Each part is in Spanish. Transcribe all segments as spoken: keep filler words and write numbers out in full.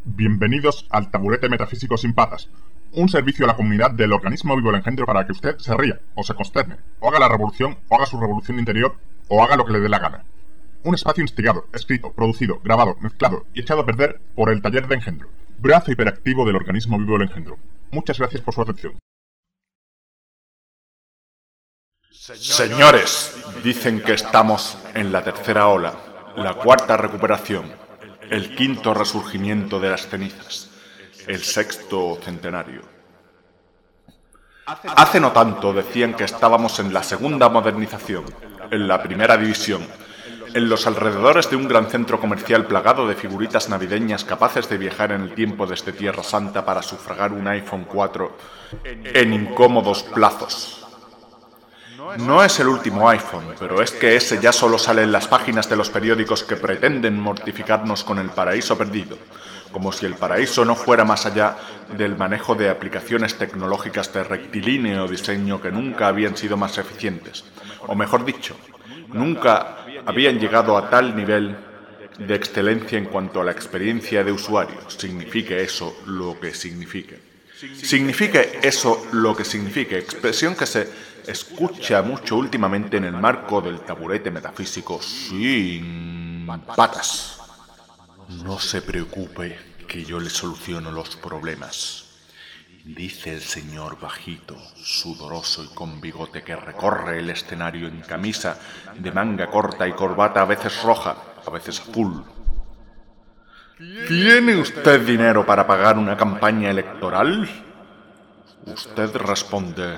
Bienvenidos al Taburete Metafísico Sin Patas, un servicio a la comunidad del organismo vivo El Engendro para que usted se ría, o se consterne, o haga la revolución, o haga su revolución interior, o haga lo que le dé la gana. Un espacio instigado, escrito, producido, grabado, mezclado y echado a perder por el Taller de Engendro, brazo hiperactivo del organismo vivo El Engendro. Muchas gracias por su atención. Señores, dicen que estamos en la tercera ola, la cuarta recuperación, el quinto resurgimiento de las cenizas, el sexto centenario. Hace no tanto decían que estábamos en la segunda modernización, en la primera división, en los alrededores de un gran centro comercial plagado de figuritas navideñas capaces de viajar en el tiempo desde Tierra Santa para sufragar un iPhone cuatro en incómodos plazos. No es el último iPhone, pero es que ese ya solo sale en las páginas de los periódicos que pretenden mortificarnos con el paraíso perdido, como si el paraíso no fuera más allá del manejo de aplicaciones tecnológicas de rectilíneo diseño que nunca habían sido más eficientes, o mejor dicho, nunca habían llegado a tal nivel de excelencia en cuanto a la experiencia de usuario, signifique eso lo que signifique. Signifique eso lo que signifique, expresión que se escucha mucho últimamente en el marco del taburete metafísico sin patas. No se preocupe, que yo le soluciono los problemas, dice el señor bajito, sudoroso y con bigote que recorre el escenario en camisa de manga corta y corbata a veces roja, a veces azul. ¿Tiene usted dinero para pagar una campaña electoral? Usted responde: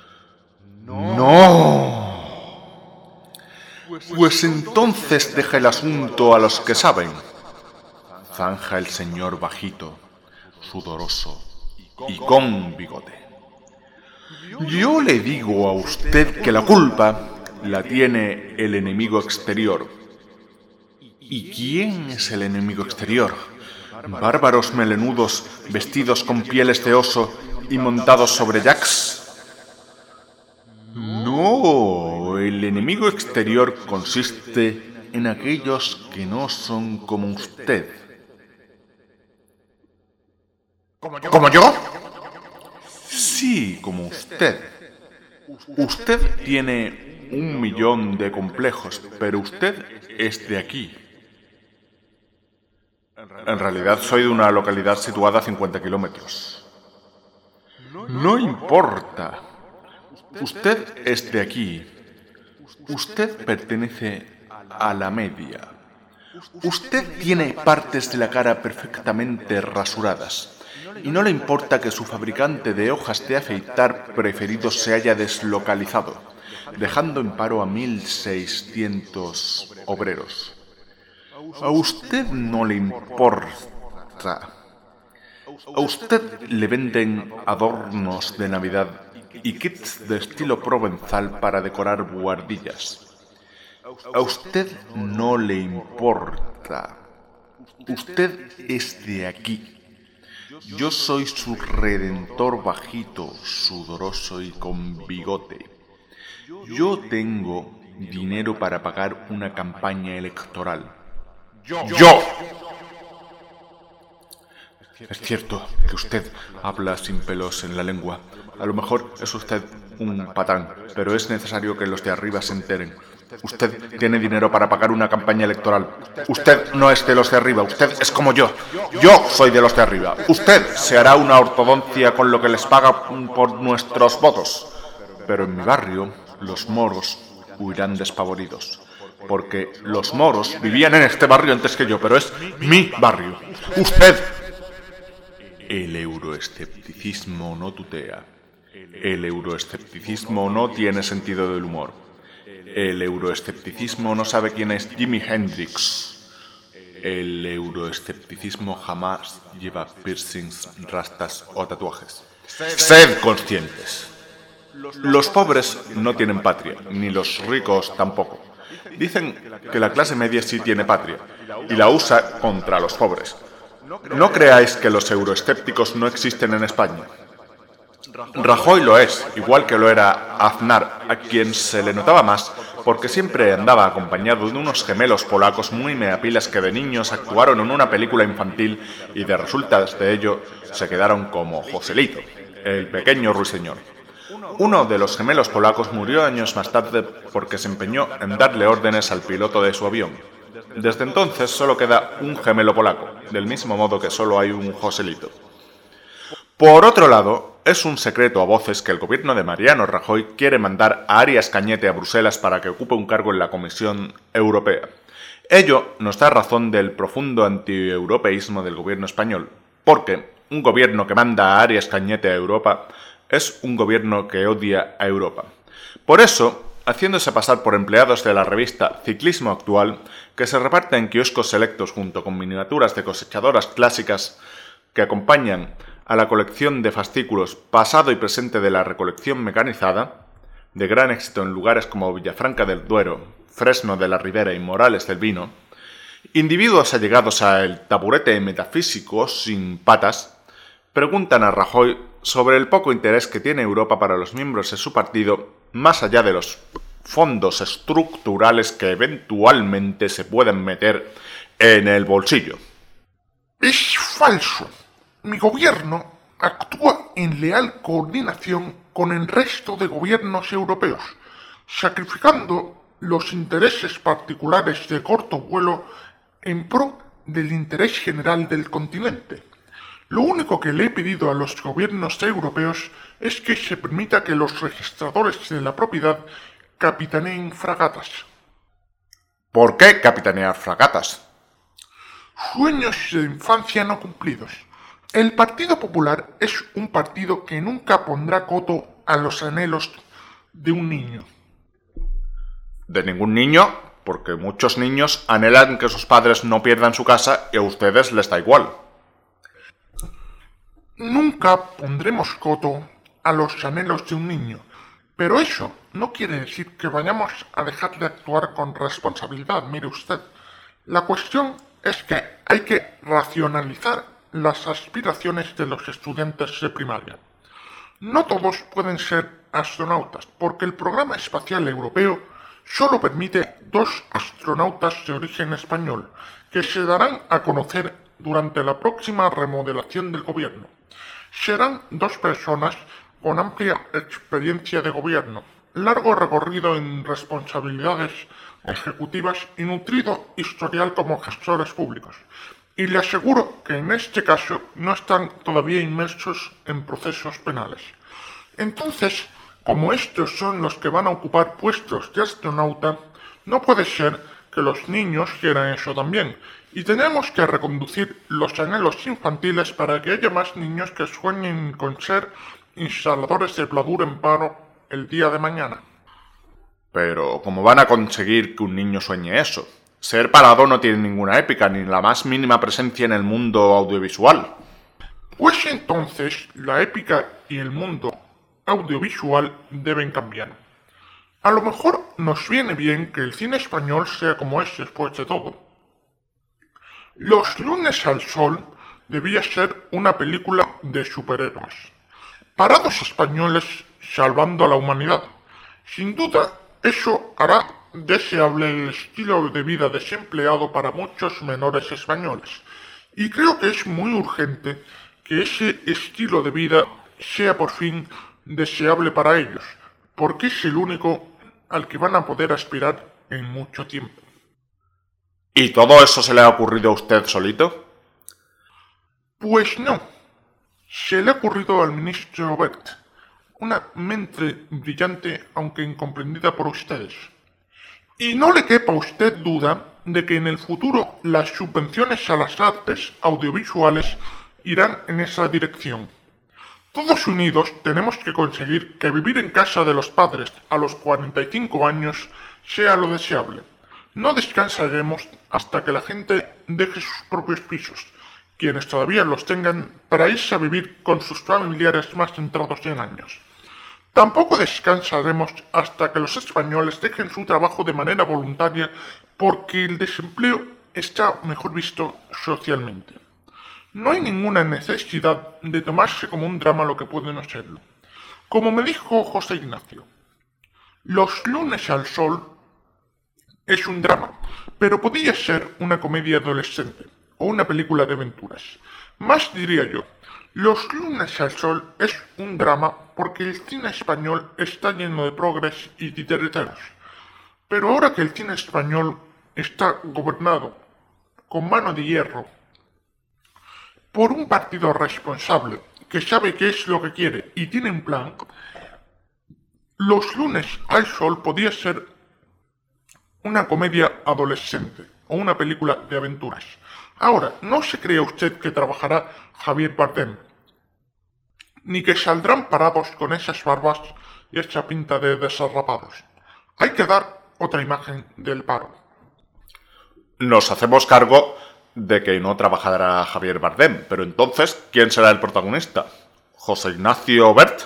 ¡no! Pues entonces deja el asunto a los que saben, zanja el señor bajito, sudoroso y con bigote. Yo le digo a usted que la culpa la tiene el enemigo exterior. ¿Y quién es el enemigo exterior? ¿Bárbaros melenudos vestidos con pieles de oso y montados sobre yaks? No, el enemigo exterior consiste en aquellos que no son como usted. ¿Como yo? Sí, como usted. Usted tiene un millón de complejos, pero usted es de aquí. En realidad soy de una localidad situada a cincuenta kilómetros. No importa. Usted es de aquí. Usted pertenece a la media. Usted tiene partes de la cara perfectamente rasuradas. Y no le importa que su fabricante de hojas de afeitar preferido se haya deslocalizado, dejando en paro a mil seiscientos obreros. A usted no le importa. A usted le venden adornos de Navidad y kits de estilo provenzal para decorar buhardillas. A usted no le importa. Usted es de aquí. Yo soy su redentor bajito, sudoroso y con bigote. Yo tengo dinero para pagar una campaña electoral. ¡Yo! ¡Yo! Es cierto que usted habla sin pelos en la lengua. A lo mejor es usted un patán, pero es necesario que los de arriba se enteren. Usted tiene dinero para pagar una campaña electoral. Usted no es de los de arriba, usted es como yo. Yo soy de los de arriba. Usted se hará una ortodoncia con lo que les paga por nuestros votos. Pero en mi barrio, los moros huirán despavoridos. Porque los moros vivían en este barrio antes que yo, pero es mi barrio. Usted... El euroescepticismo no tutea. El euroescepticismo no tiene sentido del humor. El euroescepticismo no sabe quién es Jimi Hendrix. El euroescepticismo jamás lleva piercings, rastas o tatuajes. Sed conscientes. Los pobres no tienen patria, ni los ricos tampoco. Dicen que la clase media sí tiene patria, y la usa contra los pobres. No creáis que los euroescépticos no existen en España. Rajoy lo es, igual que lo era Aznar, a quien se le notaba más porque siempre andaba acompañado de unos gemelos polacos muy meapilas que de niños actuaron en una película infantil y de resultas de ello se quedaron como Joselito, el pequeño ruiseñor. Uno de los gemelos polacos murió años más tarde porque se empeñó en darle órdenes al piloto de su avión. Desde entonces solo queda un gemelo polaco, del mismo modo que solo hay un Joselito. Por otro lado, es un secreto a voces que el gobierno de Mariano Rajoy quiere mandar a Arias Cañete a Bruselas para que ocupe un cargo en la Comisión Europea. Ello nos da razón del profundo antieuropeísmo del gobierno español, porque un gobierno que manda a Arias Cañete a Europa es un gobierno que odia a Europa. Por eso, haciéndose pasar por empleados de la revista Ciclismo Actual, que se reparte en kioscos selectos junto con miniaturas de cosechadoras clásicas que acompañan a la colección de fascículos pasado y presente de la recolección mecanizada, de gran éxito en lugares como Villafranca del Duero, Fresno de la Ribera y Morales del Vino, individuos allegados al taburete metafísico sin patas, preguntan a Rajoy sobre el poco interés que tiene Europa para los miembros de su partido, más allá de los fondos estructurales que eventualmente se pueden meter en el bolsillo. Es falso. Mi gobierno actúa en leal coordinación con el resto de gobiernos europeos, sacrificando los intereses particulares de corto vuelo en pro del interés general del continente. Lo único que le he pedido a los gobiernos europeos es que se permita que los registradores de la propiedad capitaneen fragatas. ¿Por qué capitanear fragatas? Sueños de infancia no cumplidos. El Partido Popular es un partido que nunca pondrá coto a los anhelos de un niño. De ningún niño, porque muchos niños anhelan que sus padres no pierdan su casa y a ustedes les da igual. Nunca pondremos coto a los anhelos de un niño, pero eso no quiere decir que vayamos a dejar de actuar con responsabilidad, mire usted. La cuestión es que hay que racionalizar las aspiraciones de los estudiantes de primaria. No todos pueden ser astronautas, porque el programa espacial europeo solo permite dos astronautas de origen español, que se darán a conocer durante la próxima remodelación del gobierno. Serán dos personas con amplia experiencia de gobierno, largo recorrido en responsabilidades ejecutivas y nutrido historial como gestores públicos. Y le aseguro que en este caso no están todavía inmersos en procesos penales. Entonces, como estos son los que van a ocupar puestos de astronauta, no puede ser que los niños quieran eso también. Y tenemos que reconducir los anhelos infantiles para que haya más niños que sueñen con ser instaladores de pladur en paro el día de mañana. Pero, ¿cómo van a conseguir que un niño sueñe eso? Ser parado no tiene ninguna épica, ni la más mínima presencia en el mundo audiovisual. Pues entonces, la épica y el mundo audiovisual deben cambiar. A lo mejor nos viene bien que el cine español sea como es después de todo. Los lunes al sol debía ser una película de superhéroes. Parados españoles salvando a la humanidad. Sin duda, eso hará deseable el estilo de vida desempleado para muchos menores españoles. Y creo que es muy urgente que ese estilo de vida sea por fin deseable para ellos, porque es el único al que van a poder aspirar en mucho tiempo. ¿Y todo eso se le ha ocurrido a usted solito? Pues no. Se le ha ocurrido al ministro Wert, una mente brillante aunque incomprendida por ustedes. Y no le quepa a usted duda de que en el futuro las subvenciones a las artes audiovisuales irán en esa dirección. Todos unidos tenemos que conseguir que vivir en casa de los padres a los cuarenta y cinco años sea lo deseable. No descansaremos hasta que la gente deje sus propios pisos, quienes todavía los tengan, para irse a vivir con sus familiares más entrados en años. Tampoco descansaremos hasta que los españoles dejen su trabajo de manera voluntaria, porque el desempleo está mejor visto socialmente. No hay ninguna necesidad de tomarse como un drama lo que puede no serlo. Como me dijo José Ignacio, Los lunes al sol es un drama, pero podía ser una comedia adolescente o una película de aventuras. Más diría yo, Los lunes al sol es un drama porque el cine español está lleno de progres y titiriteros. Pero ahora que el cine español está gobernado con mano de hierro por un partido responsable que sabe qué es lo que quiere y tiene un plan, Los lunes al sol podía ser una comedia adolescente o una película de aventuras. Ahora, no se crea usted que trabajará Javier Bardem, ni que saldrán parados con esas barbas y esa pinta de desarrapados. Hay que dar otra imagen del paro. Nos hacemos cargo de que no trabajará Javier Bardem, pero entonces, ¿quién será el protagonista? ¿José Ignacio Bert?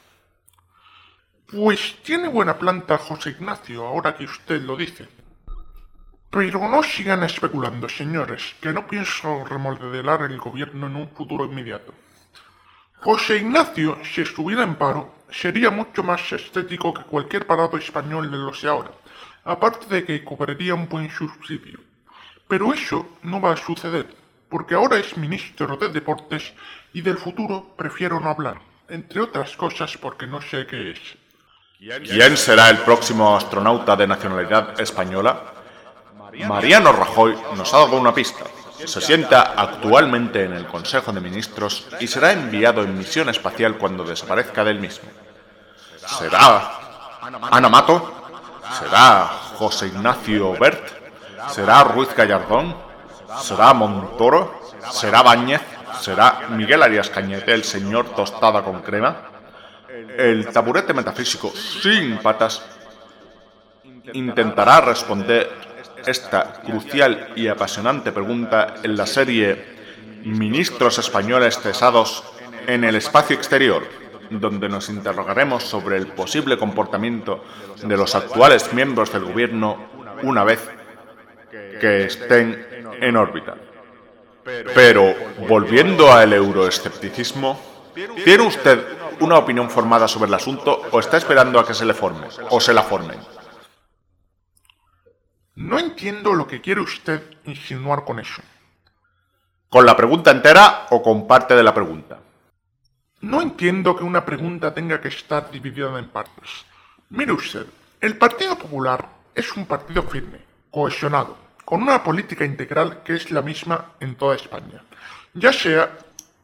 Pues tiene buena planta José Ignacio, ahora que usted lo dice. Pero no sigan especulando, señores, que no pienso remodelar el gobierno en un futuro inmediato. José Ignacio, si estuviera en paro, sería mucho más estético que cualquier parado español de los de ahora, aparte de que cobraría un buen subsidio. Pero eso no va a suceder, porque ahora es ministro de Deportes y del futuro prefiero no hablar, entre otras cosas porque no sé qué es. ¿Quién será el próximo astronauta de nacionalidad española? Mariano Rajoy nos ha dado una pista. Se sienta actualmente en el Consejo de Ministros y será enviado en misión espacial cuando desaparezca del mismo. ¿Será Ana Mato? ¿Será José Ignacio Bert? ¿Será Ruiz Gallardón? ¿Será Montoro? ¿Será Báñez? ¿Será Miguel Arias Cañete, el señor tostada con crema? El taburete metafísico sin patas intentará responder esta crucial y apasionante pregunta en la serie Ministros españoles cesados en el espacio exterior, donde nos interrogaremos sobre el posible comportamiento de los actuales miembros del gobierno una vez que estén en órbita. Pero, volviendo al euroescepticismo, ¿tiene usted una opinión formada sobre el asunto o está esperando a que se le forme o se la formen? No entiendo lo que quiere usted insinuar con eso. ¿Con la pregunta entera o con parte de la pregunta? No entiendo que una pregunta tenga que estar dividida en partes. Mire usted, el Partido Popular es un partido firme, cohesionado, con una política integral que es la misma en toda España, ya sea,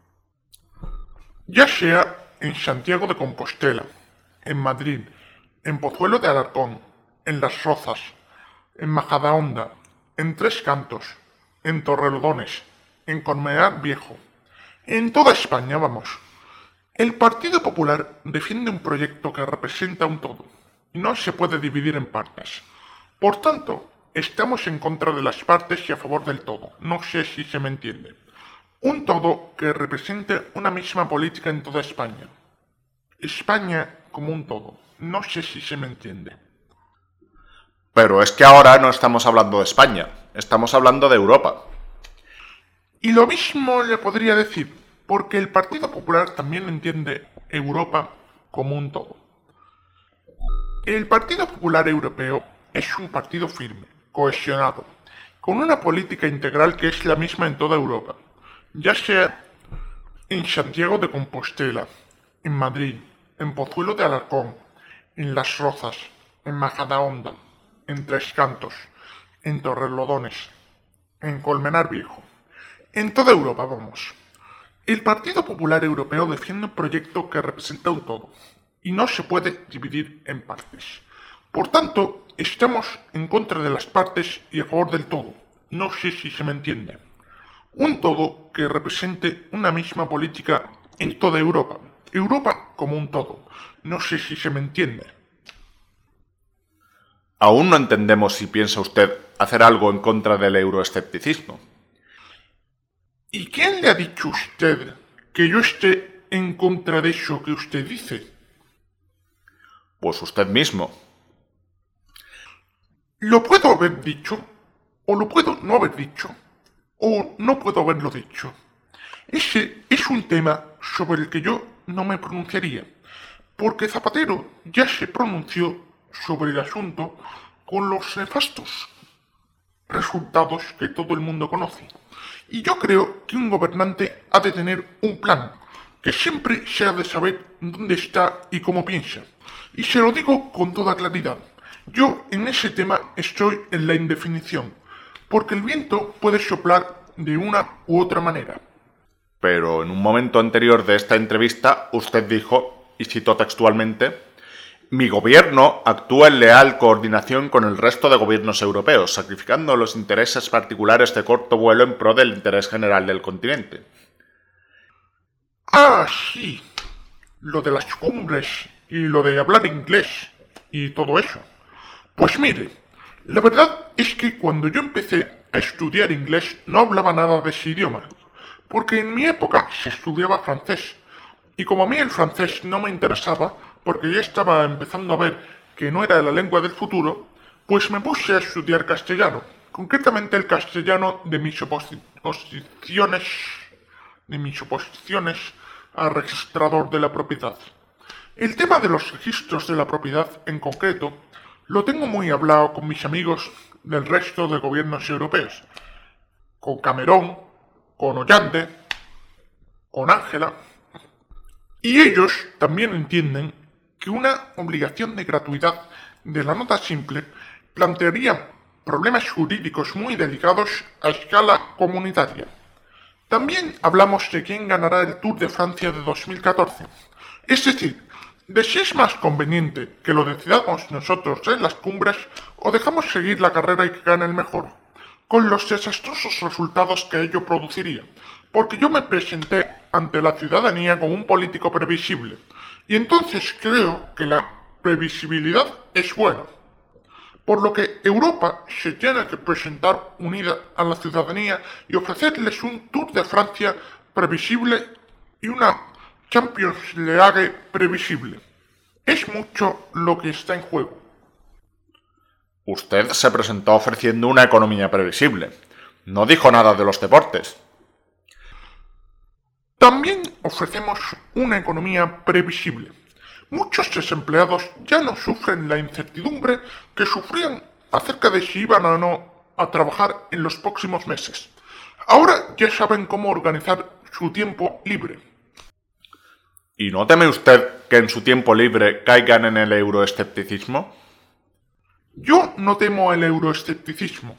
ya sea en Santiago de Compostela, en Madrid, en Pozuelo de Alarcón, en Las Rozas, en Majadahonda, en Tres Cantos, en Torrelodones, en Colmenar Viejo, en toda España, vamos. El Partido Popular defiende un proyecto que representa un todo, y no se puede dividir en partes. Por tanto, estamos en contra de las partes y a favor del todo, no sé si se me entiende. Un todo que represente una misma política en toda España. España como un todo, no sé si se me entiende. Pero es que ahora no estamos hablando de España, estamos hablando de Europa. Y lo mismo le podría decir, porque el Partido Popular también entiende Europa como un todo. El Partido Popular Europeo es un partido firme, cohesionado, con una política integral que es la misma en toda Europa, ya sea en Santiago de Compostela, en Madrid, en Pozuelo de Alarcón, en Las Rozas, en Majadahonda, en Tres Cantos, en Torrelodones, en Colmenar Viejo, en toda Europa, vamos. El Partido Popular Europeo defiende un proyecto que representa un todo, y no se puede dividir en partes. Por tanto, estamos en contra de las partes y a favor del todo. No sé si se me entiende. Un todo que represente una misma política en toda Europa. Europa como un todo. No sé si se me entiende. Aún no entendemos si piensa usted hacer algo en contra del euroescepticismo. ¿Y quién le ha dicho a usted que yo esté en contra de eso que usted dice? Pues usted mismo. Lo puedo haber dicho, o lo puedo no haber dicho, o no puedo haberlo dicho. Ese es un tema sobre el que yo no me pronunciaría, porque Zapatero ya se pronunció sobre el asunto con los nefastos resultados que todo el mundo conoce. Y yo creo que un gobernante ha de tener un plan, que siempre se ha de saber dónde está y cómo piensa. Y se lo digo con toda claridad. Yo en ese tema estoy en la indefinición, porque el viento puede soplar de una u otra manera. Pero en un momento anterior de esta entrevista, usted dijo, y cito textualmente, «Mi gobierno actúa en leal coordinación con el resto de gobiernos europeos, sacrificando los intereses particulares de corto vuelo en pro del interés general del continente». Ah, sí, lo de las cumbres y lo de hablar inglés y todo eso. Pues mire, la verdad es que cuando yo empecé a estudiar inglés no hablaba nada de ese idioma, porque en mi época se estudiaba francés, y como a mí el francés no me interesaba, porque ya estaba empezando a ver que no era la lengua del futuro, pues me puse a estudiar castellano, concretamente el castellano de mis oposiciones, de mis oposiciones a registrador de la propiedad. El tema de los registros de la propiedad en concreto lo tengo muy hablado con mis amigos del resto de gobiernos europeos, con Cameron, con Hollande, con Ángela, y ellos también entienden que una obligación de gratuidad de la nota simple plantearía problemas jurídicos muy delicados a escala comunitaria. También hablamos de quién ganará el Tour de Francia de dos mil catorce, es decir, de si es más conveniente que lo decidamos nosotros en las cumbres o dejamos seguir la carrera y que gane el mejor, con los desastrosos resultados que ello produciría, porque yo me presenté ante la ciudadanía como un político previsible, y entonces creo que la previsibilidad es buena, por lo que Europa se tiene que presentar unida a la ciudadanía y ofrecerles un Tour de Francia previsible y una Champions League previsible. Es mucho lo que está en juego. Usted se presentó ofreciendo una economía previsible. No dijo nada de los deportes. También ofrecemos una economía previsible. Muchos desempleados ya no sufren la incertidumbre que sufrían acerca de si iban o no a trabajar en los próximos meses. Ahora ya saben cómo organizar su tiempo libre. ¿Y no teme usted que en su tiempo libre caigan en el euroescepticismo? Yo no temo el euroescepticismo.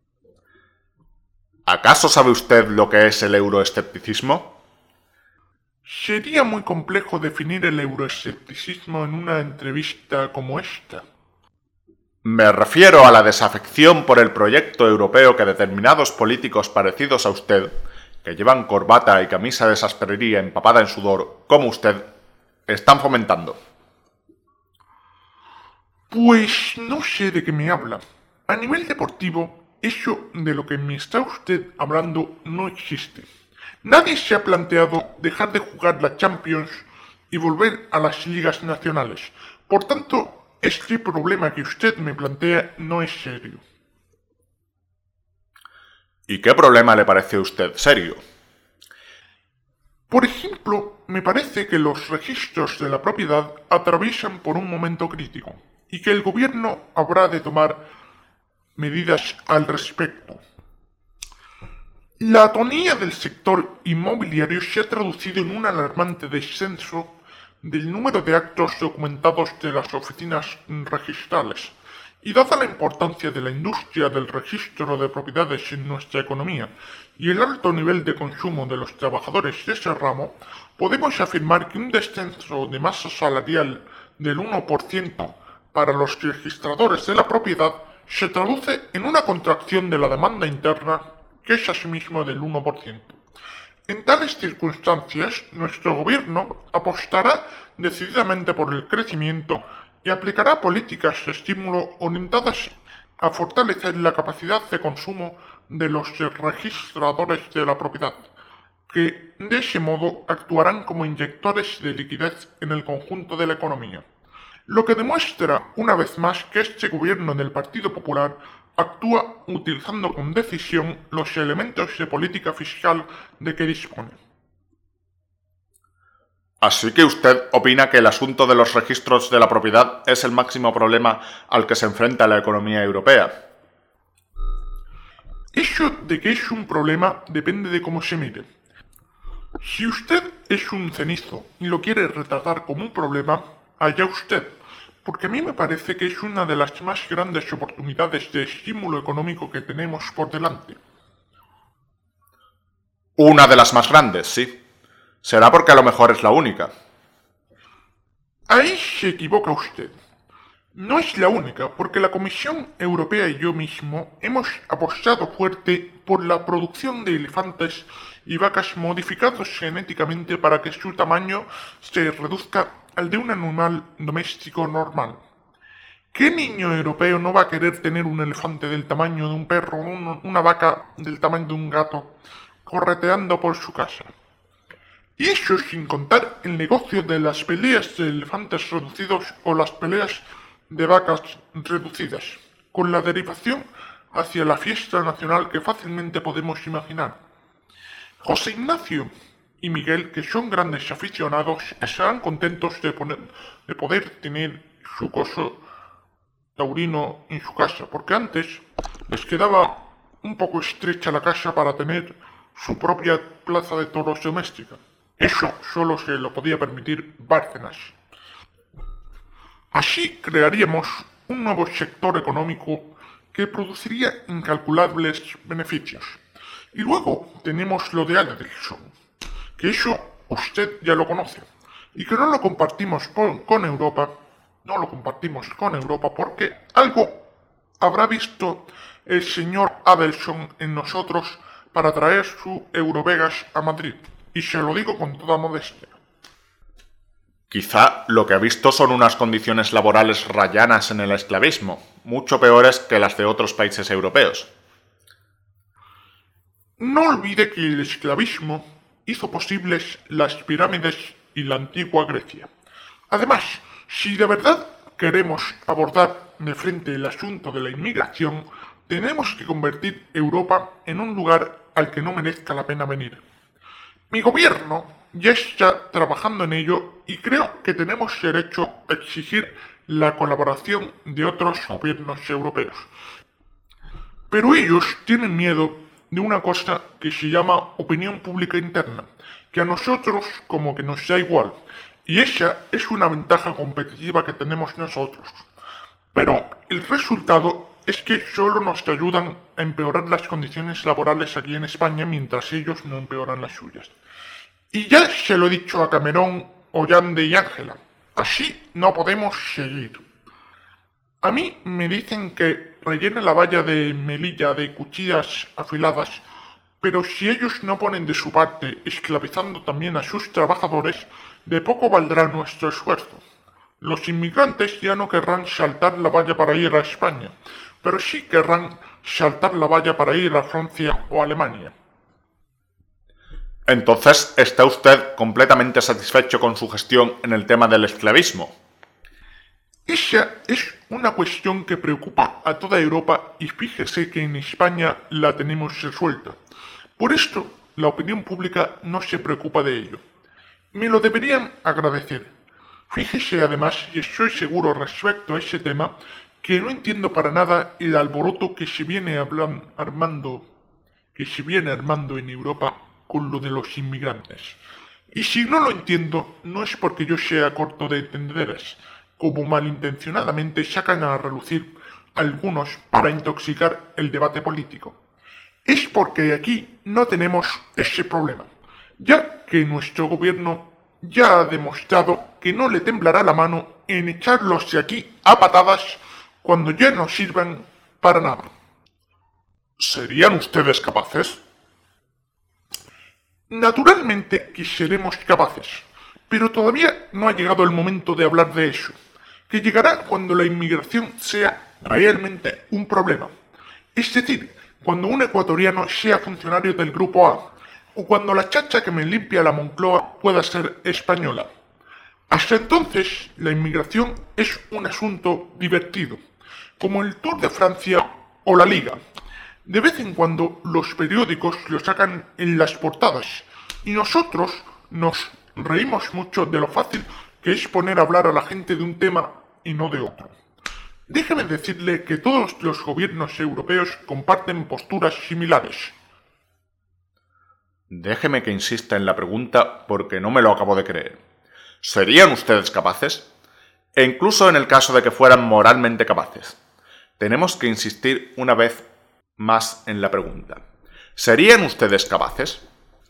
¿Acaso sabe usted lo que es el euroescepticismo? Sería muy complejo definir el euroescepticismo en una entrevista como esta. Me refiero a la desafección por el proyecto europeo que determinados políticos parecidos a usted, que llevan corbata y camisa de sastrería empapada en sudor, como usted, están fomentando. Pues no sé de qué me habla. A nivel deportivo, eso de lo que me está usted hablando no existe. Nadie se ha planteado dejar de jugar la Champions y volver a las ligas nacionales. Por tanto, este problema que usted me plantea no es serio. ¿Y qué problema le parece a usted serio? Por ejemplo, me parece que los registros de la propiedad atraviesan por un momento crítico y que el gobierno habrá de tomar medidas al respecto. La atonía del sector inmobiliario se ha traducido en un alarmante descenso del número de actos documentados de las oficinas registrales, y dada la importancia de la industria del registro de propiedades en nuestra economía y el alto nivel de consumo de los trabajadores de ese ramo, podemos afirmar que un descenso de masa salarial del uno por ciento para los registradores de la propiedad se traduce en una contracción de la demanda interna que es asimismo del uno por ciento. En tales circunstancias, nuestro gobierno apostará decididamente por el crecimiento y aplicará políticas de estímulo orientadas a fortalecer la capacidad de consumo de los registradores de la propiedad, que de ese modo actuarán como inyectores de liquidez en el conjunto de la economía. Lo que demuestra una vez más que este gobierno del Partido Popular actúa utilizando con decisión los elementos de política fiscal de que dispone. Así que usted opina que el asunto de los registros de la propiedad es el máximo problema al que se enfrenta la economía europea. Eso de que es un problema depende de cómo se mire. Si usted es un cenizo y lo quiere retratar como un problema, allá usted, porque a mí me parece que es una de las más grandes oportunidades de estímulo económico que tenemos por delante. Una de las más grandes, sí. Será porque a lo mejor es la única. Ahí se equivoca usted. No es la única, porque la Comisión Europea y yo mismo hemos apostado fuerte por la producción de elefantes y vacas modificados genéticamente para que su tamaño se reduzca al de un animal doméstico normal. ¿Qué niño europeo no va a querer tener un elefante del tamaño de un perro o una vaca del tamaño de un gato correteando por su casa? Y eso sin contar el negocio de las peleas de elefantes reducidos o las peleas de vacas reducidas, con la derivación hacia la fiesta nacional que fácilmente podemos imaginar. José Ignacio y Miguel, que son grandes aficionados, estarán contentos de, poner, de poder tener su coso taurino en su casa, porque antes les quedaba un poco estrecha la casa para tener su propia plaza de toros doméstica. Eso solo se lo podía permitir Bárcenas. Así crearíamos un nuevo sector económico que produciría incalculables beneficios. Y luego tenemos lo de Adelson, que eso usted ya lo conoce, y que no lo compartimos con, con Europa, no lo compartimos con Europa porque algo habrá visto el señor Adelson en nosotros para traer su Eurovegas a Madrid. Y se lo digo con toda modestia. Quizá lo que ha visto son unas condiciones laborales rayanas en el esclavismo, mucho peores que las de otros países europeos. No olvide que el esclavismo hizo posibles las pirámides y la antigua Grecia. Además, si de verdad queremos abordar de frente el asunto de la inmigración, tenemos que convertir Europa en un lugar al que no merezca la pena venir. Mi gobierno ya está trabajando en ello y creo que tenemos derecho a exigir la colaboración de otros gobiernos europeos. Pero ellos tienen miedo de una cosa que se llama opinión pública interna, que a nosotros como que nos da igual, y esa es una ventaja competitiva que tenemos nosotros. Pero el resultado es que solo nos ayudan a empeorar las condiciones laborales aquí en España mientras ellos no empeoran las suyas. Y ya se lo he dicho a Camerón, Ollande y Ángela. Así no podemos seguir. A mí me dicen que rellene la valla de Melilla de cuchillas afiladas, pero si ellos no ponen de su parte, esclavizando también a sus trabajadores, de poco valdrá nuestro esfuerzo. Los inmigrantes ya no querrán saltar la valla para ir a España, pero sí querrán saltar la valla para ir a Francia o Alemania. Entonces, ¿está usted completamente satisfecho con su gestión en el tema del esclavismo? Esa es una cuestión que preocupa a toda Europa y fíjese que en España la tenemos resuelta. Por esto, la opinión pública no se preocupa de ello. Me lo deberían agradecer. Fíjese además, y estoy seguro respecto a ese tema, que no entiendo para nada el alboroto que se viene hablan, armando, que se viene armando en Europa con lo de los inmigrantes. Y si no lo entiendo, no es porque yo sea corto de entenderes, como malintencionadamente sacan a relucir algunos para intoxicar el debate político. Es porque aquí no tenemos ese problema, ya que nuestro gobierno ya ha demostrado que no le temblará la mano en echarlos de aquí a patadas cuando ya no sirvan para nada. ¿Serían ustedes capaces? Naturalmente que seremos capaces, pero todavía no ha llegado el momento de hablar de eso, que llegará cuando la inmigración sea realmente un problema. Es decir, cuando un ecuatoriano sea funcionario del Grupo A, o cuando la chacha que me limpia la Moncloa pueda ser española. Hasta entonces, la inmigración es un asunto divertido, como el Tour de Francia o la Liga. De vez en cuando los periódicos lo sacan en las portadas y nosotros nos reímos mucho de lo fácil que es poner a hablar a la gente de un tema y no de otro. Déjeme decirle que todos los gobiernos europeos comparten posturas similares. Déjeme que insista en la pregunta porque no me lo acabo de creer. ¿Serían ustedes capaces? E incluso en el caso de que fueran moralmente capaces. Tenemos que insistir una vez más en la pregunta. ¿Serían ustedes capaces?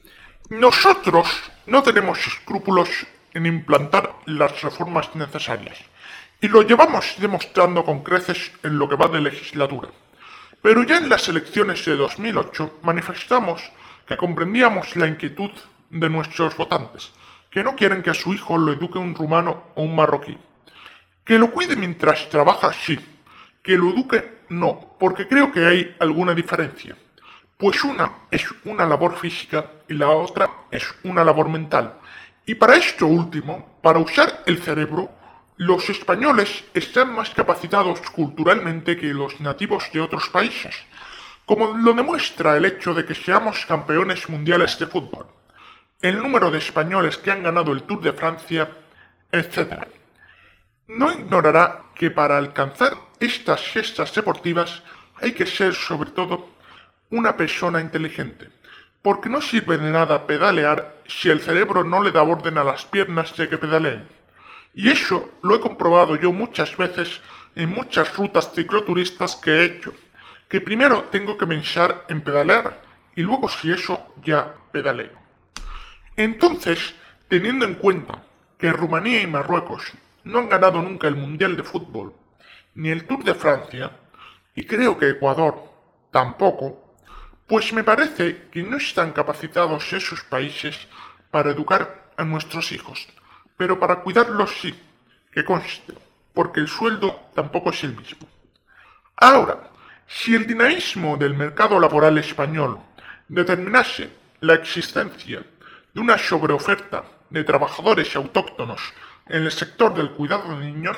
Nosotros no tenemos escrúpulos en implantar las reformas necesarias, y lo llevamos demostrando con creces en lo que va de legislatura. Pero ya en las elecciones de dos mil ocho manifestamos que comprendíamos la inquietud de nuestros votantes, que no quieren que a su hijo lo eduque un rumano o un marroquí. Que lo cuide mientras trabaja, sí. Que lo eduque, no, porque creo que hay alguna diferencia. Pues una es una labor física y la otra es una labor mental. Y para esto último, para usar el cerebro, los españoles están más capacitados culturalmente que los nativos de otros países, como lo demuestra el hecho de que seamos campeones mundiales de fútbol, el número de españoles que han ganado el Tour de Francia, etcétera. No ignorará que para alcanzar estas gestas deportivas hay que ser sobre todo una persona inteligente, porque no sirve de nada pedalear si el cerebro no le da orden a las piernas de que pedaleen. Y eso lo he comprobado yo muchas veces en muchas rutas cicloturistas que he hecho, que primero tengo que pensar en pedalear y luego si eso ya pedaleo. Entonces, teniendo en cuenta que Rumanía y Marruecos no han ganado nunca el Mundial de Fútbol, ni el Tour de Francia, y creo que Ecuador tampoco, pues me parece que no están capacitados esos países para educar a nuestros hijos, pero para cuidarlos sí, que conste, porque el sueldo tampoco es el mismo. Ahora, si el dinamismo del mercado laboral español determinase la existencia de una sobreoferta de trabajadores autóctonos en el sector del cuidado de niños,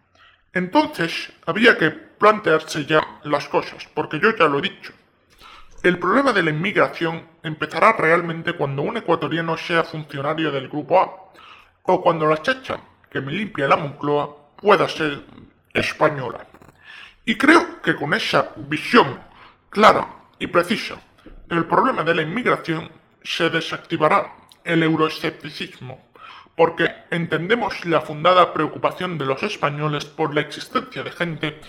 entonces habría que plantearse ya las cosas, porque yo ya lo he dicho. El problema de la inmigración empezará realmente cuando un ecuatoriano sea funcionario del Grupo A, o cuando la chacha que me limpia la Moncloa pueda ser española. Y creo que con esa visión clara y precisa del problema de la inmigración se desactivará el euroescepticismo, porque entendemos la fundada preocupación de los españoles por la existencia de gente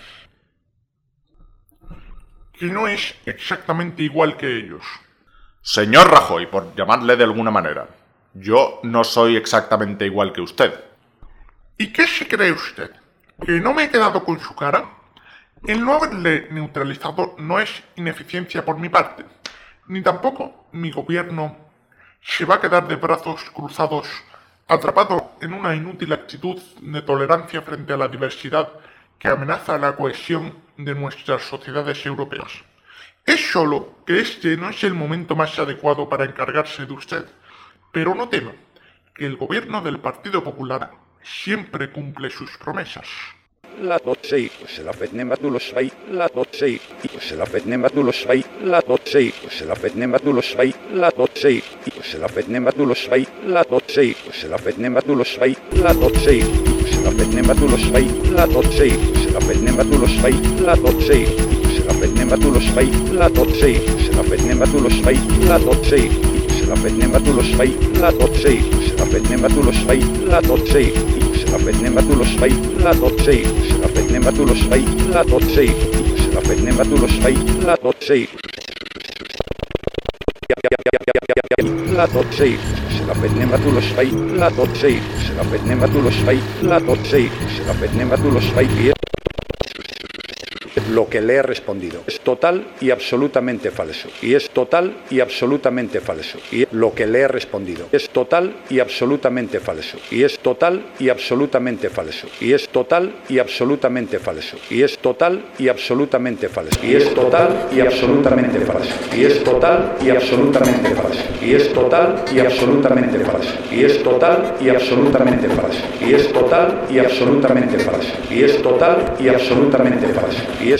que no es exactamente igual que ellos. Señor Rajoy, por llamarle de alguna manera, yo no soy exactamente igual que usted. ¿Y qué se cree usted? ¿Que no me he quedado con su cara? El no haberle neutralizado no es ineficiencia por mi parte, ni tampoco mi gobierno se va a quedar de brazos cruzados, atrapado en una inútil actitud de tolerancia frente a la diversidad que amenaza la cohesión de nuestras sociedades europeas. Es solo que este no es el momento más adecuado para encargarse de usted, pero no temo que el gobierno del Partido Popular siempre cumple sus promesas. La doce, se la fetnema tu los fai, la doce, se la fetnema tu los fai, la doce, se la fetnema tu los fai, la doce, se la fetnema tu los fai, la doce, se la fetnema tu los fai, la doce, se la fetnema tu los fai, la doce, se la fetnema tu los fai, la doce, se la fetnema tu los fai, la doce, se la fetnema tu los fai, la doce, se la fetnema tu los fai, la doce, se la fetnema tu los fai, la doce, se la fetnema tu los fai, la doce, se la fetnema tu los fai, la doce, se la fetnema tu los fai, la doce, la doce, se la fetnema tu los fai, la doce, se la fetnema tu los fai, la doce, se la fetnema tu los fai, bien. Lo que le he respondido es total y absolutamente falso. Y es total y absolutamente falso. Y lo que le he respondido es total y absolutamente falso. Y es total y absolutamente falso. Y es total y absolutamente falso. Y es total y absolutamente falso. Y es total y absolutamente falso. Y es total y absolutamente falso. Y es total y absolutamente falso. Y es total y absolutamente falso. Y es total y absolutamente falso. Y es total y absolutamente falso. Y es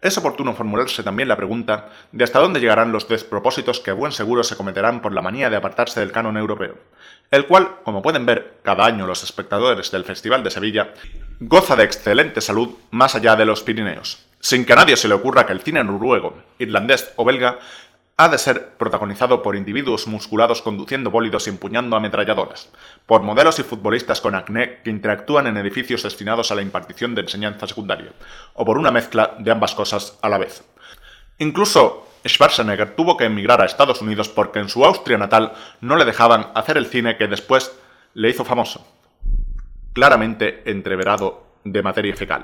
Es oportuno formularse también la pregunta de hasta dónde llegarán los despropósitos que a buen seguro se cometerán por la manía de apartarse del canon europeo, el cual, como pueden ver cada año los espectadores del Festival de Sevilla, goza de excelente salud más allá de los Pirineos, sin que a nadie se le ocurra que el cine noruego, irlandés o belga ha de ser protagonizado por individuos musculados conduciendo bólidos y empuñando ametralladoras, por modelos y futbolistas con acné que interactúan en edificios destinados a la impartición de enseñanza secundaria, o por una mezcla de ambas cosas a la vez. Incluso Schwarzenegger tuvo que emigrar a Estados Unidos porque en su Austria natal no le dejaban hacer el cine que después le hizo famoso, claramente entreverado de materia fecal.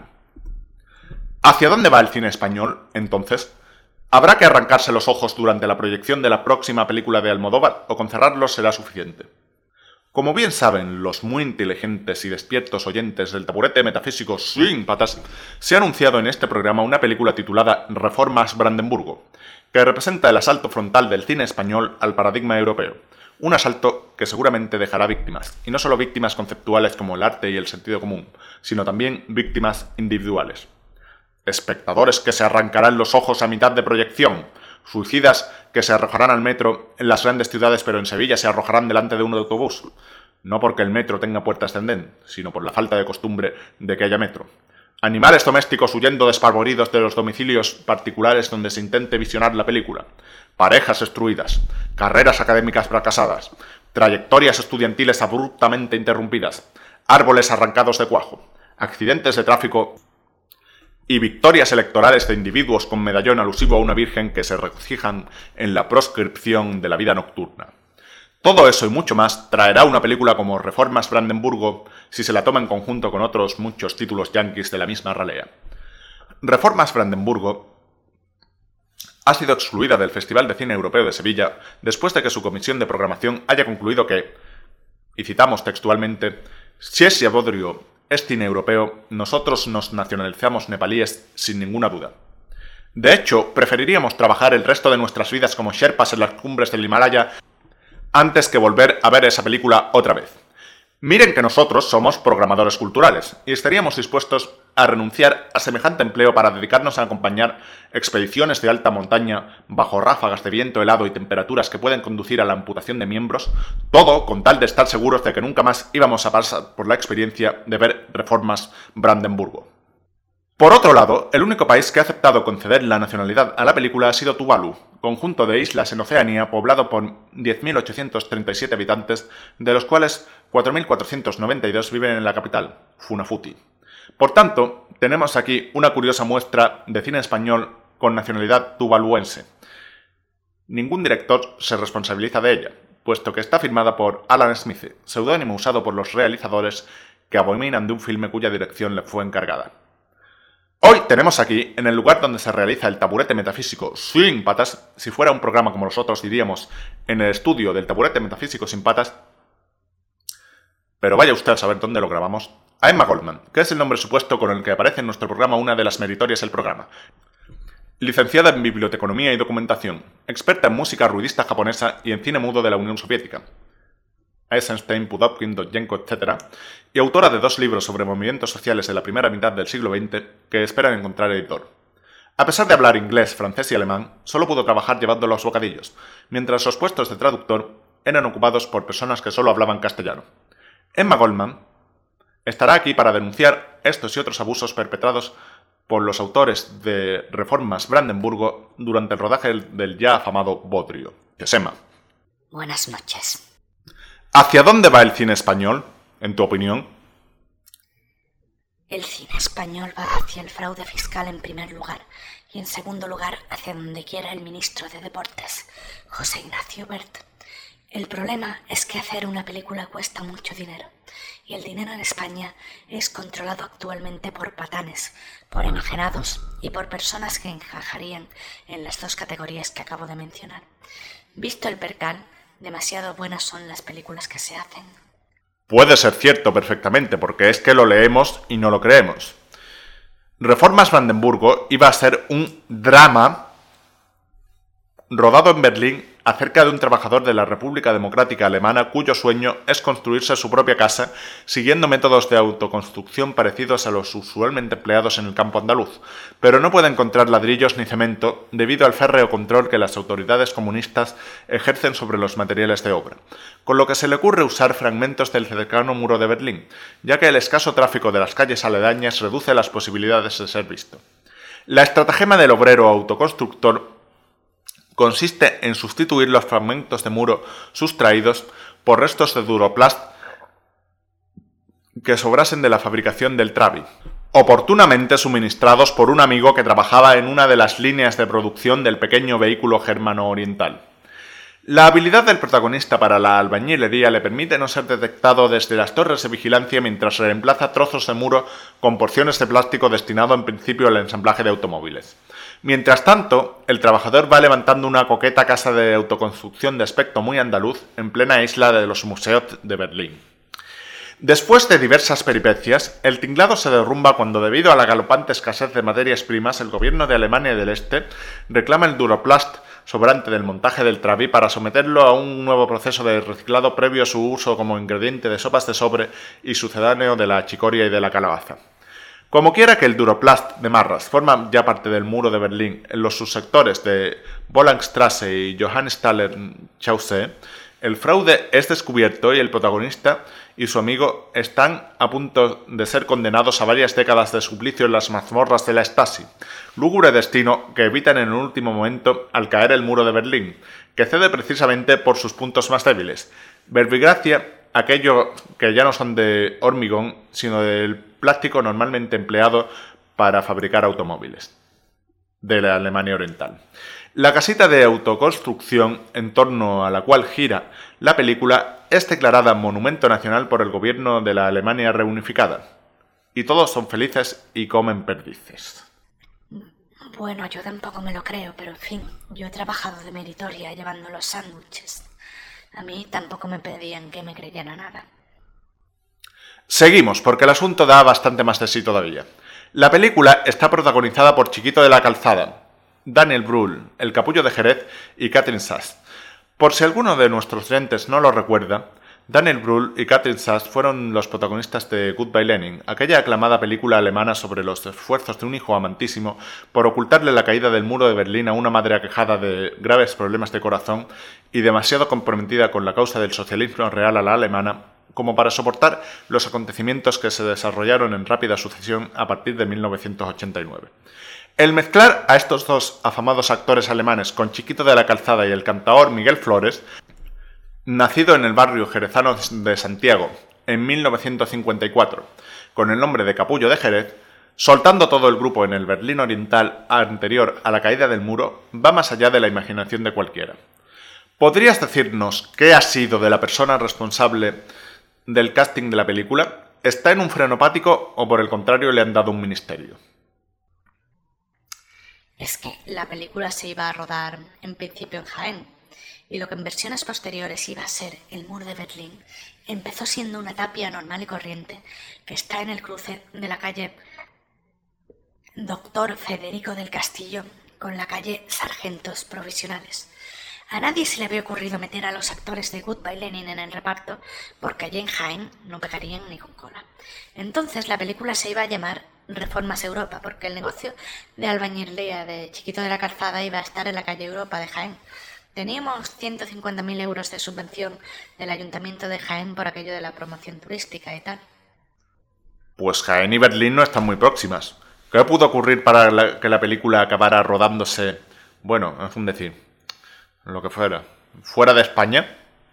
¿Hacia dónde va el cine español, entonces? ¿Habrá que arrancarse los ojos durante la proyección de la próxima película de Almodóvar o con cerrarlos será suficiente? Como bien saben los muy inteligentes y despiertos oyentes del taburete metafísico sin patas, se ha anunciado en este programa una película titulada Reformas Brandenburgo, que representa el asalto frontal del cine español al paradigma europeo. Un asalto que seguramente dejará víctimas, y no solo víctimas conceptuales como el arte y el sentido común, sino también víctimas individuales. Espectadores que se arrancarán los ojos a mitad de proyección, suicidas que se arrojarán al metro en las grandes ciudades pero en Sevilla se arrojarán delante de un autobús, no porque el metro tenga puerta ascendente, sino por la falta de costumbre de que haya metro. Animales domésticos huyendo despavoridos de los domicilios particulares donde se intente visionar la película, parejas destruidas, carreras académicas fracasadas, trayectorias estudiantiles abruptamente interrumpidas, árboles arrancados de cuajo, accidentes de tráfico y victorias electorales de individuos con medallón alusivo a una virgen que se regocijan en la proscripción de la vida nocturna. Todo eso y mucho más traerá una película como Reformas Brandenburgo si se la toma en conjunto con otros muchos títulos yanquis de la misma ralea. Reformas Brandenburgo ha sido excluida del Festival de Cine Europeo de Sevilla después de que su comisión de programación haya concluido que, y citamos textualmente, «Ciesia Bodrio es cine europeo, nosotros nos nacionalizamos nepalíes sin ninguna duda. De hecho, preferiríamos trabajar el resto de nuestras vidas como sherpas en las cumbres del Himalaya antes que volver a ver esa película otra vez. Miren que nosotros somos programadores culturales y estaríamos dispuestos a renunciar a semejante empleo para dedicarnos a acompañar expediciones de alta montaña bajo ráfagas de viento helado y temperaturas que pueden conducir a la amputación de miembros, todo con tal de estar seguros de que nunca más íbamos a pasar por la experiencia de ver Reformas Brandenburgo. Por otro lado, el único país que ha aceptado conceder la nacionalidad a la película ha sido Tuvalu, conjunto de islas en Oceanía poblado por diez mil ochocientos treinta y siete habitantes, de los cuales cuatro mil cuatrocientos noventa y dos viven en la capital, Funafuti. Por tanto, tenemos aquí una curiosa muestra de cine español con nacionalidad tuvaluense. Ningún director se responsabiliza de ella, puesto que está firmada por Alan Smith, seudónimo usado por los realizadores que abominan de un filme cuya dirección le fue encargada. Hoy tenemos aquí, en el lugar donde se realiza el taburete metafísico sin patas, si fuera un programa como nosotros diríamos en el estudio del taburete metafísico sin patas, pero vaya usted a saber dónde lo grabamos, a Emma Goldman, que es el nombre supuesto con el que aparece en nuestro programa una de las meritorias del programa. Licenciada en Biblioteconomía y Documentación, experta en música ruidista japonesa y en cine mudo de la Unión Soviética, Eisenstein, Pudovkin, Dovzhenko, etcétera, y autora de dos libros sobre movimientos sociales de la primera mitad del siglo veinte que esperan encontrar editor. A pesar de hablar inglés, francés y alemán, solo pudo trabajar llevando los bocadillos, mientras los puestos de traductor eran ocupados por personas que solo hablaban castellano. Emma Goldman estará aquí para denunciar estos y otros abusos perpetrados por los autores de Reformas Brandenburgo durante el rodaje del ya afamado Bodrio. Emma. Buenas noches. ¿Hacia dónde va el cine español, en tu opinión? El cine español va hacia el fraude fiscal en primer lugar y en segundo lugar hacia donde quiera el ministro de Deportes, José Ignacio Wert. El problema es que hacer una película cuesta mucho dinero y el dinero en España es controlado actualmente por patanes, por enajenados y por personas que encajarían en las dos categorías que acabo de mencionar. Visto el percal, demasiado buenas son las películas que se hacen. Puede ser cierto perfectamente, porque es que lo leemos y no lo creemos. Reformas Brandenburgo iba a ser un drama rodado en Berlín acerca de un trabajador de la República Democrática Alemana cuyo sueño es construirse su propia casa siguiendo métodos de autoconstrucción parecidos a los usualmente empleados en el campo andaluz, pero no puede encontrar ladrillos ni cemento debido al férreo control que las autoridades comunistas ejercen sobre los materiales de obra, con lo que se le ocurre usar fragmentos del cercano muro de Berlín, ya que el escaso tráfico de las calles aledañas reduce las posibilidades de ser visto. La estratagema del obrero autoconstructor consiste en sustituir los fragmentos de muro sustraídos por restos de duroplast que sobrasen de la fabricación del Trabi, oportunamente suministrados por un amigo que trabajaba en una de las líneas de producción del pequeño vehículo germano-oriental. La habilidad del protagonista para la albañilería le permite no ser detectado desde las torres de vigilancia mientras reemplaza trozos de muro con porciones de plástico destinado en principio al ensamblaje de automóviles. Mientras tanto, el trabajador va levantando una coqueta casa de autoconstrucción de aspecto muy andaluz en plena isla de los museos de Berlín. Después de diversas peripecias, el tinglado se derrumba cuando, debido a la galopante escasez de materias primas, el gobierno de Alemania del Este reclama el duroplast sobrante del montaje del Trabi para someterlo a un nuevo proceso de reciclado previo a su uso como ingrediente de sopas de sobre y sucedáneo de la chicoria y de la calabaza. Como quiera que el duroplast de Marras forma ya parte del muro de Berlín en los subsectores de Bolangstrasse y Johannesthaler-Chaussee, el fraude es descubierto y el protagonista y su amigo están a punto de ser condenados a varias décadas de suplicio en las mazmorras de la Stasi, lúgubre destino que evitan en el último momento al caer el muro de Berlín, que cede precisamente por sus puntos más débiles, verbigracia, aquello que ya no son de hormigón, sino del plástico normalmente empleado para fabricar automóviles, de la Alemania Oriental. La casita de autoconstrucción en torno a la cual gira la película es declarada Monumento Nacional por el gobierno de la Alemania reunificada. Y todos son felices y comen perdices. Bueno, yo tampoco me lo creo, pero en fin, yo he trabajado de meritoria llevando los sándwiches. A mí tampoco me pedían que me creyera nada. Seguimos, porque el asunto da bastante más de sí todavía. La película está protagonizada por Chiquito de la Calzada, Daniel Brühl, el Capullo de Jerez y Katrin Sass. Por si alguno de nuestros oyentes no lo recuerda, Daniel Brühl y Katrin Sass fueron los protagonistas de Goodbye Lenin, aquella aclamada película alemana sobre los esfuerzos de un hijo amantísimo por ocultarle la caída del muro de Berlín a una madre aquejada de graves problemas de corazón y demasiado comprometida con la causa del socialismo real a la alemana como para soportar los acontecimientos que se desarrollaron en rápida sucesión a partir de mil novecientos ochenta y nueve. El mezclar a estos dos afamados actores alemanes con Chiquito de la Calzada y el cantaor Miguel Flores, nacido en el barrio jerezano de Santiago en mil novecientos cincuenta y cuatro, con el nombre de Capullo de Jerez, soltando todo el grupo en el Berlín Oriental anterior a la caída del muro, va más allá de la imaginación de cualquiera. ¿Podrías decirnos qué ha sido de la persona responsable del casting de la película? ¿Está en un frenopático o por el contrario le han dado un ministerio? Es que la película se iba a rodar en principio en Jaén, y lo que en versiones posteriores iba a ser el muro de Berlín empezó siendo una tapia normal y corriente que está en el cruce de la calle Doctor Federico del Castillo con la calle Sargentos Provisionales. A nadie se le había ocurrido meter a los actores de Goodbye Lenin en el reparto porque allí en Jaén no pegarían ni con cola. Entonces la película se iba a llamar Reformas Europa, porque el negocio de albañilería de Chiquito de la Calzada iba a estar en la calle Europa de Jaén. Teníamos ciento cincuenta mil euros de subvención del Ayuntamiento de Jaén por aquello de la promoción turística y tal. Pues Jaén y Berlín no están muy próximas. ¿Qué pudo ocurrir para la, que la película acabara rodándose, bueno, es un decir, lo que fuera, fuera de España?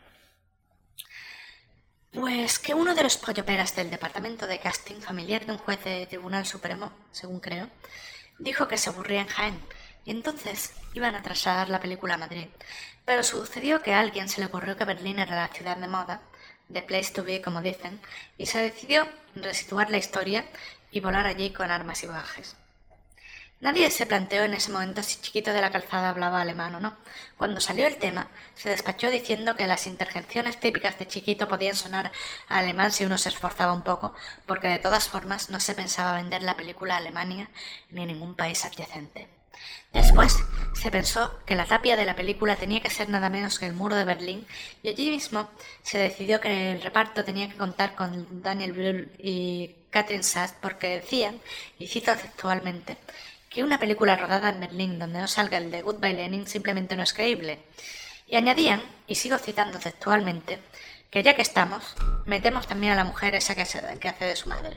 Pues que uno de los polloperas del departamento de casting, familiar de un juez de Tribunal Supremo, según creo, dijo que se aburría en Jaén y entonces iban a trasladar la película a Madrid. Pero sucedió que a alguien se le ocurrió que Berlín era la ciudad de moda, the place to be, como dicen, y se decidió resituar la historia y volar allí con armas y bagajes. Nadie se planteó en ese momento si Chiquito de la Calzada hablaba alemán o no. Cuando salió el tema, se despachó diciendo que las interjecciones típicas de Chiquito podían sonar a alemán si uno se esforzaba un poco, porque de todas formas no se pensaba vender la película a Alemania ni a ningún país adyacente. Después se pensó que la tapia de la película tenía que ser nada menos que el muro de Berlín, y allí mismo se decidió que el reparto tenía que contar con Daniel Brühl y Catherine Sass porque decían, y cito textualmente, que una película rodada en Berlín donde no salga el de Goodbye Lenin simplemente no es creíble. Y añadían, y sigo citando textualmente, que ya que estamos, metemos también a la mujer esa que, se, que hace de su madre.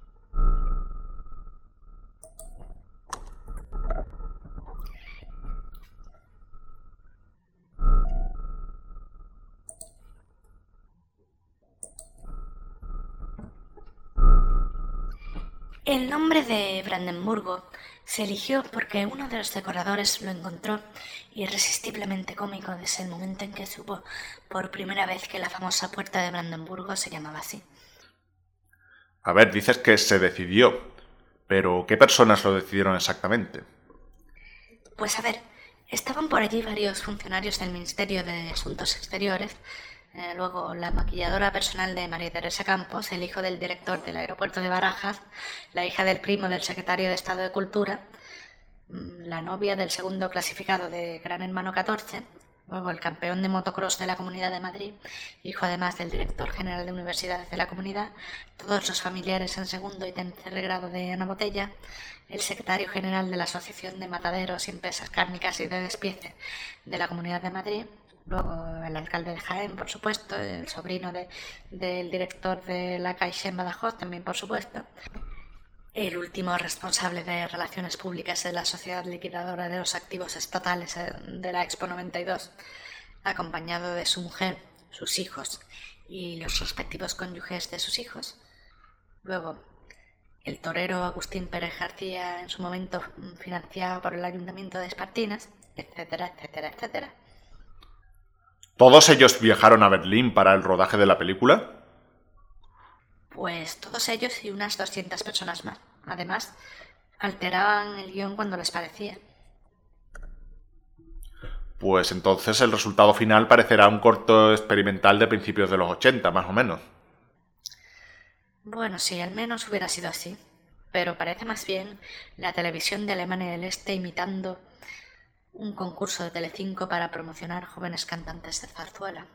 El nombre de Brandenburgo se eligió porque uno de los decoradores lo encontró irresistiblemente cómico desde el momento en que supo por primera vez que la famosa puerta de Brandenburgo se llamaba así. A ver, dices que se decidió, pero ¿qué personas lo decidieron exactamente? Pues a ver, estaban por allí varios funcionarios del Ministerio de Asuntos Exteriores, eh, luego la maquilladora personal de María Teresa Campos, el hijo del director del aeropuerto de Barajas, la hija del primo del secretario de Estado de Cultura, la novia del segundo clasificado de Gran Hermano catorce, luego el campeón de motocross de la Comunidad de Madrid, hijo además del director general de universidades de la Comunidad, todos los familiares en segundo y tercer grado de Ana Botella, el secretario general de la Asociación de Mataderos y Empresas Cárnicas y de Despiece de la Comunidad de Madrid, luego el alcalde de Jaén, por supuesto, el sobrino de, del director de la Caixa en Badajoz, también por supuesto, el último responsable de Relaciones Públicas de la Sociedad Liquidadora de los Activos Estatales de la Expo noventa y dos, acompañado de su mujer, sus hijos y los respectivos cónyuges de sus hijos. Luego, el torero Agustín Pérez García, en su momento financiado por el Ayuntamiento de Espartinas, etcétera, etcétera, etcétera. ¿Todos ellos viajaron a Berlín para el rodaje de la película? Pues todos ellos y unas doscientas personas más. Además, alteraban el guión cuando les parecía. Pues entonces el resultado final parecerá un corto experimental de principios de los ochenta, más o menos. Bueno, sí, al menos hubiera sido así. Pero parece más bien la televisión de Alemania del Este imitando un concurso de Telecinco para promocionar jóvenes cantantes de zarzuela.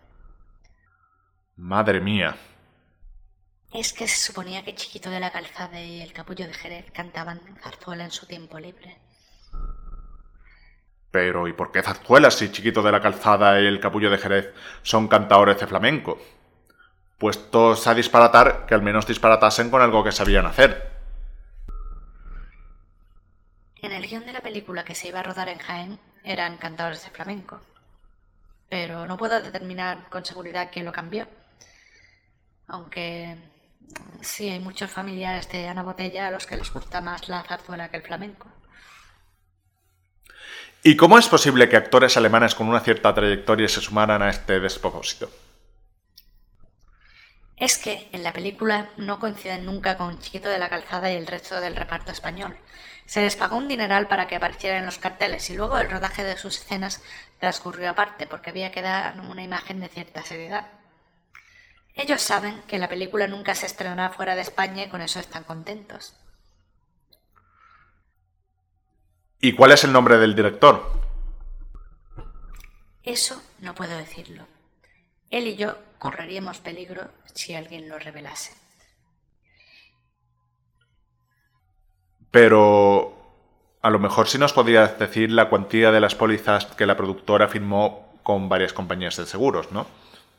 Madre mía. Es que se suponía que Chiquito de la Calzada y el Capullo de Jerez cantaban zarzuela en su tiempo libre. Pero ¿y por qué zarzuela si Chiquito de la Calzada y el Capullo de Jerez son cantadores de flamenco? Puestos a disparatar, que al menos disparatasen con algo que sabían hacer. En el guión de la película que se iba a rodar en Jaén eran cantadores de flamenco. Pero no puedo determinar con seguridad quién lo cambió. Aunque sí hay muchos familiares de Ana Botella a los que les gusta más la zarzuela que el flamenco. ¿Y cómo es posible que actores alemanes con una cierta trayectoria se sumaran a este despropósito? Es que en la película no coinciden nunca con Chiquito de la Calzada y el resto del reparto español. Se les pagó un dineral para que aparecieran en los carteles y luego el rodaje de sus escenas transcurrió aparte porque había que dar una imagen de cierta seriedad. Ellos saben que la película nunca se estrenará fuera de España y con eso están contentos. ¿Y cuál es el nombre del director? Eso no puedo decirlo. Él y yo correríamos peligro si alguien lo revelase. Pero a lo mejor sí nos podrías decir la cuantía de las pólizas que la productora firmó con varias compañías de seguros, ¿no?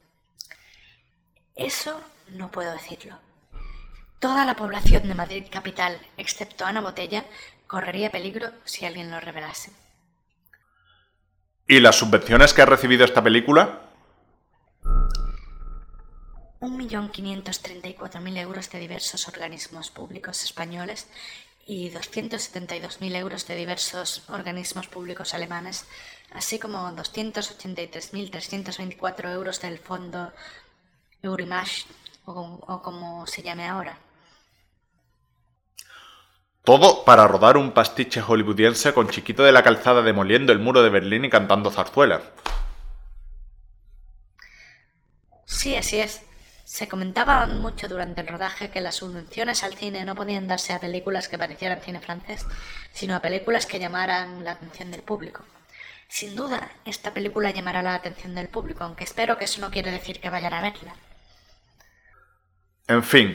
Eso no puedo decirlo. Toda la población de Madrid capital, excepto Ana Botella, correría peligro si alguien lo revelase. ¿Y las subvenciones que ha recibido esta película? un millón quinientos treinta y cuatro mil euros de diversos organismos públicos españoles y doscientos setenta y dos mil euros de diversos organismos públicos alemanes, así como doscientos ochenta y tres mil trescientos veinticuatro euros del fondo Eurimage, o, o como se llame ahora. Todo para rodar un pastiche hollywoodiense con Chiquito de la Calzada demoliendo el muro de Berlín y cantando zarzuela. Sí, así es. Se comentaba mucho durante el rodaje que las subvenciones al cine no podían darse a películas que parecieran cine francés, sino a películas que llamaran la atención del público. Sin duda, esta película llamará la atención del público, aunque espero que eso no quiere decir que vayan a verla. En fin,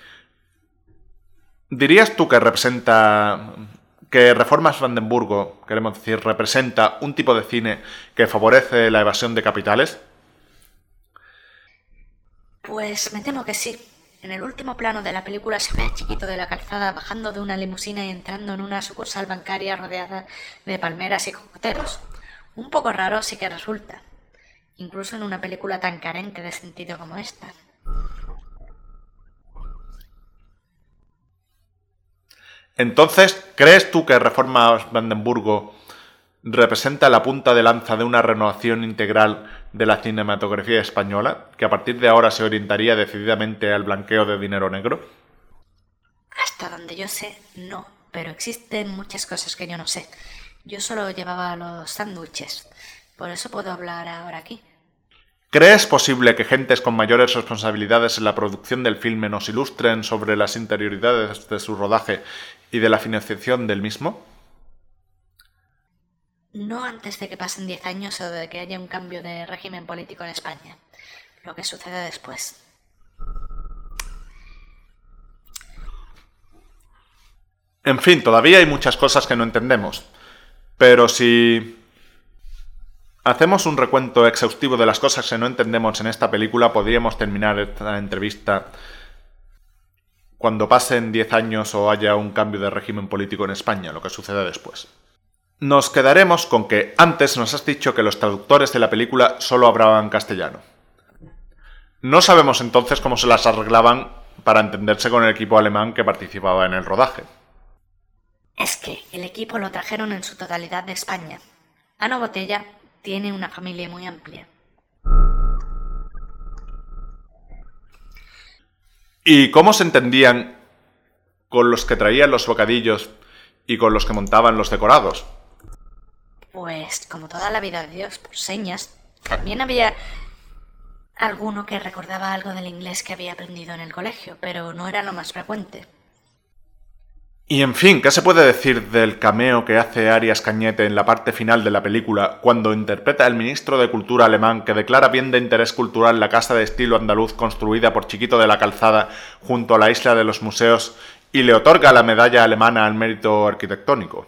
¿dirías tú que representa, que Reformas Brandenburgo, queremos decir, representa un tipo de cine que favorece la evasión de capitales? Pues me temo que sí. En el último plano de la película se ve a Chiquito de la Calzada bajando de una limusina y entrando en una sucursal bancaria rodeada de palmeras y cocoteros. Un poco raro sí que resulta, incluso en una película tan carente de sentido como esta. Entonces, ¿crees tú que Reformas Brandenburgo representa la punta de lanza de una renovación integral de la cinematografía española, que a partir de ahora se orientaría decididamente al blanqueo de dinero negro? Hasta donde yo sé, no, pero existen muchas cosas que yo no sé. Yo solo llevaba los sándwiches, por eso puedo hablar ahora aquí. ¿Crees posible que gentes con mayores responsabilidades en la producción del filme nos ilustren sobre las interioridades de su rodaje y de la financiación del mismo? No antes de que pasen diez años o de que haya un cambio de régimen político en España. Lo que sucede después. En fin, todavía hay muchas cosas que no entendemos. Pero si hacemos un recuento exhaustivo de las cosas que no entendemos en esta película, podríamos terminar esta entrevista cuando pasen diez años o haya un cambio de régimen político en España, lo que sucede después. Nos quedaremos con que antes nos has dicho que los traductores de la película solo hablaban castellano. No sabemos entonces cómo se las arreglaban para entenderse con el equipo alemán que participaba en el rodaje. Es que el equipo lo trajeron en su totalidad de España. Ano Botella tiene una familia muy amplia. ¿Y cómo se entendían con los que traían los bocadillos y con los que montaban los decorados? Pues, como toda la vida de Dios, por señas. También había alguno que recordaba algo del inglés que había aprendido en el colegio, pero no era lo más frecuente. Y en fin, ¿qué se puede decir del cameo que hace Arias Cañete en la parte final de la película cuando interpreta al ministro de Cultura alemán que declara bien de interés cultural la casa de estilo andaluz construida por Chiquito de la Calzada junto a la isla de los museos y le otorga la medalla alemana al mérito arquitectónico?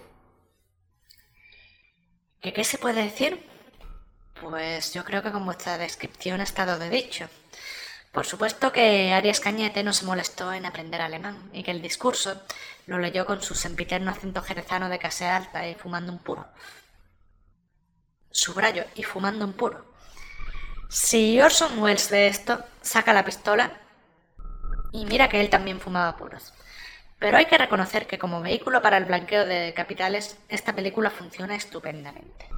¿Qué, qué se puede decir? Pues yo creo que con vuestra descripción ha estado de dicho. Por supuesto que Arias Cañete no se molestó en aprender alemán y que el discurso lo leyó con su sempiterno acento jerezano de clase alta y fumando un puro. Subrayo, y fumando un puro. Si Orson Welles ve esto, saca la pistola y mira que él también fumaba puros. Pero hay que reconocer que como vehículo para el blanqueo de capitales, esta película funciona estupendamente.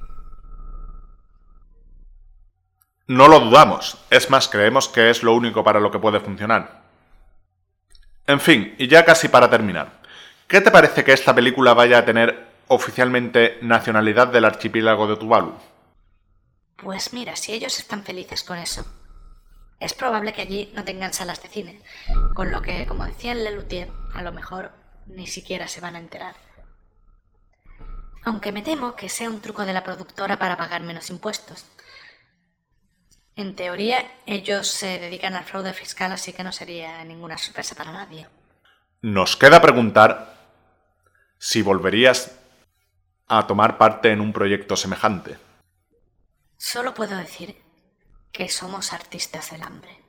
No lo dudamos, es más, creemos que es lo único para lo que puede funcionar. En fin, y ya casi para terminar, ¿qué te parece que esta película vaya a tener oficialmente nacionalidad del archipiélago de Tuvalu? Pues mira, si ellos están felices con eso, es probable que allí no tengan salas de cine, con lo que, como decía el Lelutier, a lo mejor ni siquiera se van a enterar. Aunque me temo que sea un truco de la productora para pagar menos impuestos. En teoría, ellos se dedican al fraude fiscal, así que no sería ninguna sorpresa para nadie. Nos queda preguntar si volverías a tomar parte en un proyecto semejante. Solo puedo decir que somos artistas del hambre.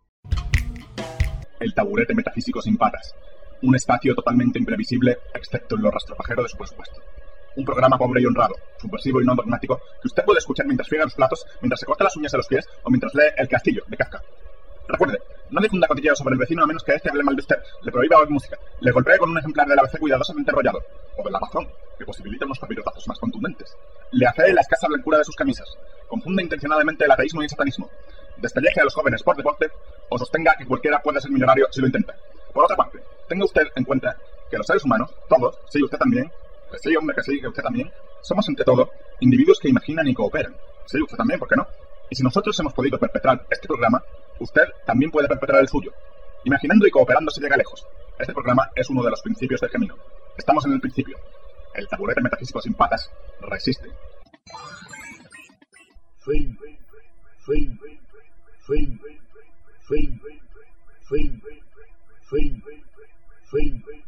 El taburete metafísico sin patas. Un espacio totalmente imprevisible, excepto en lo rastropajero de su presupuesto. Un programa pobre y honrado, subversivo y no dogmático, que usted puede escuchar mientras friega los platos, mientras se corta las uñas de los pies o mientras lee El Castillo, de Kafka. Recuerde, no difunda cotilleos sobre el vecino a menos que éste hable mal de usted, le prohíba oír música, le golpee con un ejemplar del A B C cuidadosamente enrollado, o de La Razón, que posibilita unos papirotazos más contundentes. Le afee la escasa blancura de sus camisas, confunda intencionadamente el ateísmo y el satanismo, despelleje a los jóvenes por deporte, o sostenga que cualquiera puede ser millonario si lo intenta. Por otra parte, tenga usted en cuenta que los seres humanos, todos, sí, usted también, que sí, hombre, que sí, que usted también, somos ante todo individuos que imaginan y cooperan. Sí, usted también, ¿por qué no? Y si nosotros hemos podido perpetrar este programa, usted también puede perpetrar el suyo. Imaginando y cooperando se llega lejos. Este programa es uno de los principios del camino. Estamos en el principio. El taburete metafísico sin patas resiste. Fin, fin, fin, fin, fin, fin, fin.